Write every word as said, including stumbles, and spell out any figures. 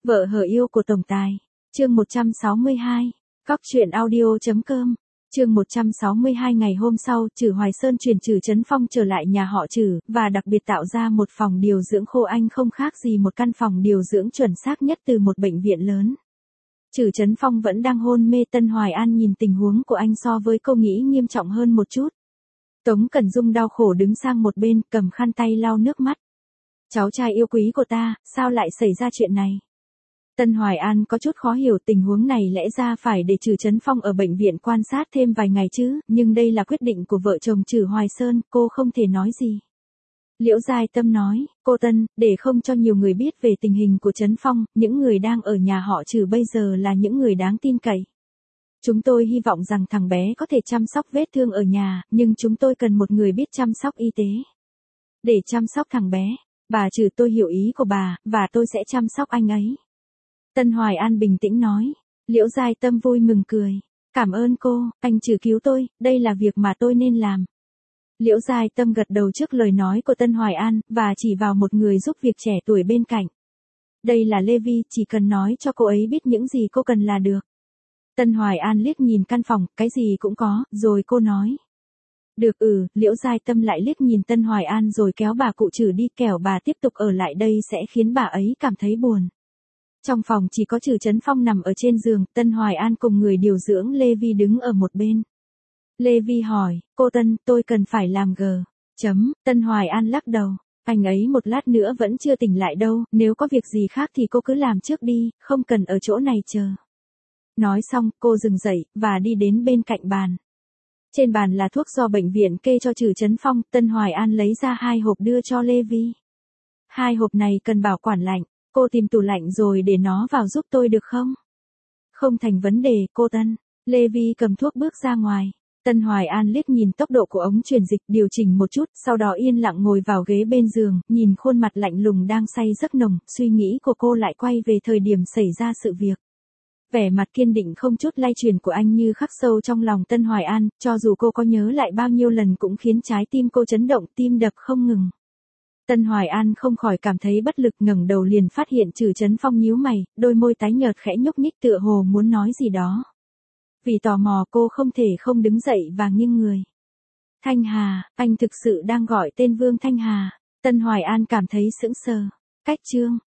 Vợ hờ yêu của tổng tài. Chương một trăm sáu mươi hai. Cóc truyện audio chấm com. Chương một trăm sáu mươi hai ngày hôm sau, Trử Hoài Sơn truyền Trử Chấn Phong trở lại nhà họ Trử, và đặc biệt tạo ra một phòng điều dưỡng khô anh không khác gì một căn phòng điều dưỡng chuẩn xác nhất từ một bệnh viện lớn. Trử Chấn Phong vẫn đang hôn mê, Tân Hoài An nhìn tình huống của anh so với cô nghĩ nghiêm trọng hơn một chút. Tống Cẩn Dung đau khổ đứng sang một bên, cầm khăn tay lau nước mắt. Cháu trai yêu quý của ta, sao lại xảy ra chuyện này? Tân Hoài An có chút khó hiểu, tình huống này lẽ ra phải để Trử Chấn Phong ở bệnh viện quan sát thêm vài ngày chứ, nhưng đây là quyết định của vợ chồng Trử Hoài Sơn, cô không thể nói gì. Liễu Giai Tâm nói, cô Tân, để không cho nhiều người biết về tình hình của Chấn Phong, những người đang ở nhà họ Trử bây giờ là những người đáng tin cậy. Chúng tôi hy vọng rằng thằng bé có thể chăm sóc vết thương ở nhà, nhưng chúng tôi cần một người biết chăm sóc y tế. Để chăm sóc thằng bé, bà Trử, tôi hiểu ý của bà, và tôi sẽ chăm sóc anh ấy. Tân Hoài An bình tĩnh nói. Liễu Giai Tâm vui mừng cười. Cảm ơn cô, anh Trử cứu tôi, đây là việc mà tôi nên làm. Liễu Giai Tâm gật đầu trước lời nói của Tân Hoài An, và chỉ vào một người giúp việc trẻ tuổi bên cạnh. Đây là Lê Vi, chỉ cần nói cho cô ấy biết những gì cô cần là được. Tân Hoài An liếc nhìn căn phòng, cái gì cũng có, rồi cô nói. Được ừ, Liễu Giai Tâm lại liếc nhìn Tân Hoài An rồi kéo bà cụ Trử đi, kẻo bà tiếp tục ở lại đây sẽ khiến bà ấy cảm thấy buồn. Trong phòng chỉ có Trử Chấn Phong nằm ở trên giường, Tân Hoài An cùng người điều dưỡng Lê Vi đứng ở một bên. Lê Vi hỏi, cô Tân, tôi cần phải làm gờ. Chấm, Tân Hoài An lắc đầu. Anh ấy một lát nữa vẫn chưa tỉnh lại đâu, nếu có việc gì khác thì cô cứ làm trước đi, không cần ở chỗ này chờ. Nói xong, cô dừng dậy, và đi đến bên cạnh bàn. Trên bàn là thuốc do bệnh viện kê cho Trử Chấn Phong, Tân Hoài An lấy ra hai hộp đưa cho Lê Vi. Hai hộp này cần bảo quản lạnh, cô tìm tủ lạnh rồi để nó vào giúp tôi được không? Không thành vấn đề, cô Tân. Lê Vi cầm thuốc bước ra ngoài. Tân Hoài An liếc nhìn tốc độ của ống truyền dịch, điều chỉnh một chút, sau đó yên lặng ngồi vào ghế bên giường, nhìn khuôn mặt lạnh lùng đang say giấc nồng, suy nghĩ của cô lại quay về thời điểm xảy ra sự việc. Vẻ mặt kiên định không chút lay chuyển của anh như khắc sâu trong lòng Tân Hoài An, cho dù cô có nhớ lại bao nhiêu lần cũng khiến trái tim cô chấn động, tim đập không ngừng. Tân Hoài An không khỏi cảm thấy bất lực, ngẩng đầu liền phát hiện Trử Chấn Phong nhíu mày, đôi môi tái nhợt khẽ nhúc nhích tựa hồ muốn nói gì đó. Vì tò mò cô không thể không đứng dậy và nghiêng người. Thanh Hà, anh thực sự đang gọi tên Vương Thanh Hà. Tân Hoài An cảm thấy sững sờ. Cách chương.